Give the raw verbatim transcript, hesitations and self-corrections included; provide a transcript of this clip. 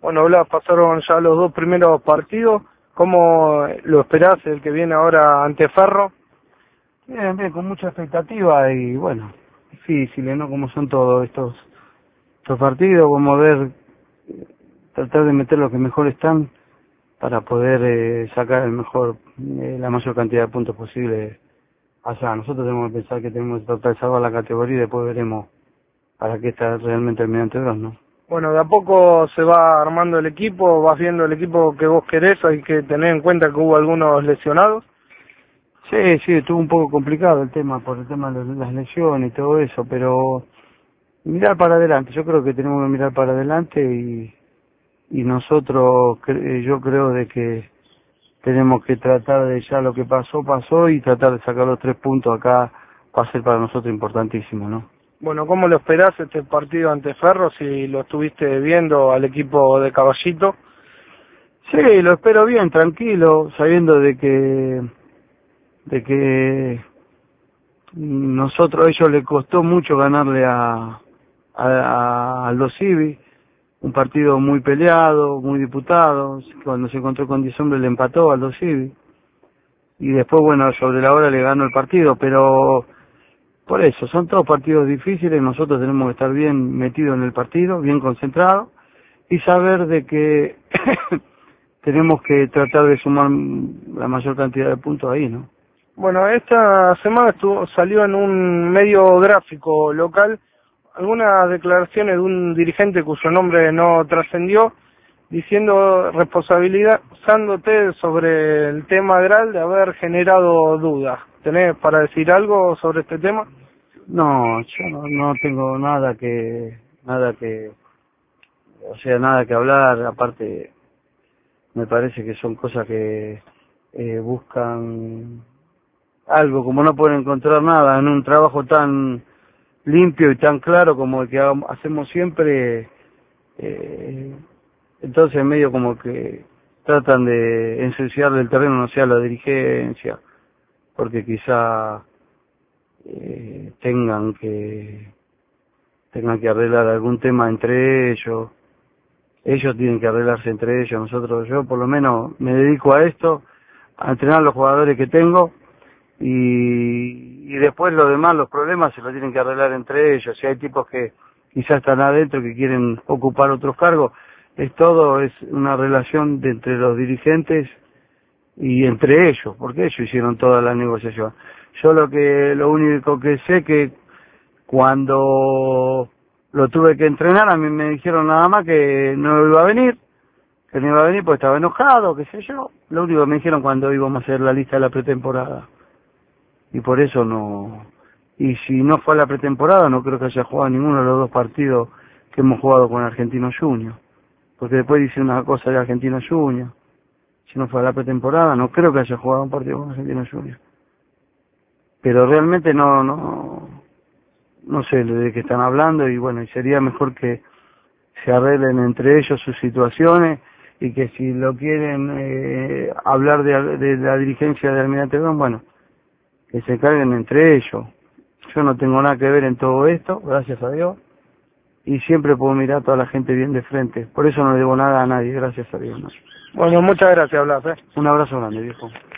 Bueno, Blas, pasaron ya los dos primeros partidos. ¿Cómo lo esperás el que viene ahora ante Ferro? Bien, bien, con mucha expectativa y bueno, difíciles, ¿no? Como son todos estos, estos partidos, vamos a ver, tratar de meter los que mejor están para poder eh, sacar el mejor, eh, la mayor cantidad de puntos posible allá. Nosotros tenemos que pensar que tenemos que tratar de salvar la categoría y después veremos para qué está realmente el Almirante Brown, ¿no? Bueno, de a poco se va armando el equipo, vas viendo el equipo que vos querés, hay que tener en cuenta que hubo algunos lesionados. Sí, sí, estuvo un poco complicado el tema, por el tema de las lesiones y todo eso, pero mirar para adelante, yo creo que tenemos que mirar para adelante y, y nosotros, yo creo de que tenemos que tratar de ya lo que pasó, pasó y tratar de sacar los tres puntos acá va a ser para nosotros importantísimo, ¿no? Bueno, ¿cómo lo esperás este partido ante Ferro, si lo estuviste viendo al equipo de Caballito? Sí, lo espero bien, tranquilo, sabiendo de que de que nosotros, a ellos les costó mucho ganarle a, a, a Aldo Civi, un partido muy peleado, muy disputado, cuando se encontró con diez hombres le empató a Aldo Civi, y después, bueno, sobre la hora le ganó el partido, pero por eso, son todos partidos difíciles, nosotros tenemos que estar bien metidos en el partido, bien concentrados, y saber de que tenemos que tratar de sumar la mayor cantidad de puntos ahí, ¿no? Bueno, esta semana estuvo, salió en un medio gráfico local algunas declaraciones de un dirigente cuyo nombre no trascendió, diciendo, responsabilizándote sobre el tema Gral de haber generado dudas. ¿Tenés para decir algo sobre este tema? No, yo no, no tengo nada que, nada que, o sea, nada que hablar, aparte me parece que son cosas que eh, buscan algo, como no pueden encontrar nada en un trabajo tan limpio y tan claro como el que hacemos siempre, eh, entonces medio como que tratan de ensuciarle el terreno, no sea la dirigencia, porque quizá eh, tengan que tengan que arreglar algún tema entre ellos, ellos tienen que arreglarse entre ellos, nosotros, yo por lo menos me dedico a esto, a entrenar a los jugadores que tengo, y, y después lo demás, los problemas se los tienen que arreglar entre ellos. Si hay tipos que quizás están adentro que quieren ocupar otros cargos, es todo, es una relación de entre los dirigentes y entre ellos, porque ellos hicieron toda la negociación. Yo lo que, lo único que sé que cuando lo tuve que entrenar, a mí me dijeron nada más que no iba a venir, que no iba a venir porque estaba enojado, qué sé yo. Lo único que me dijeron cuando íbamos a hacer la lista de la pretemporada. Y por eso no, y si no fue a la pretemporada no creo que haya jugado ninguno de los dos partidos que hemos jugado con Argentinos Juniors, porque después dice una cosa de Argentinos Juniors, si no fue a la pretemporada no creo que haya jugado un partido con Argentinos Juniors, pero realmente no, no, no sé de qué están hablando, y bueno, y sería mejor que se arreglen entre ellos sus situaciones, y que si lo quieren eh, hablar de, de la dirigencia de Almirante Brown, bueno, que se carguen entre ellos. Yo no tengo nada que ver en todo esto, gracias a Dios, y siempre puedo mirar a toda la gente bien de frente. Por eso no le debo nada a nadie, gracias a Dios, ¿no? Bueno, muchas gracias, Blas, ¿eh? Un abrazo grande, viejo.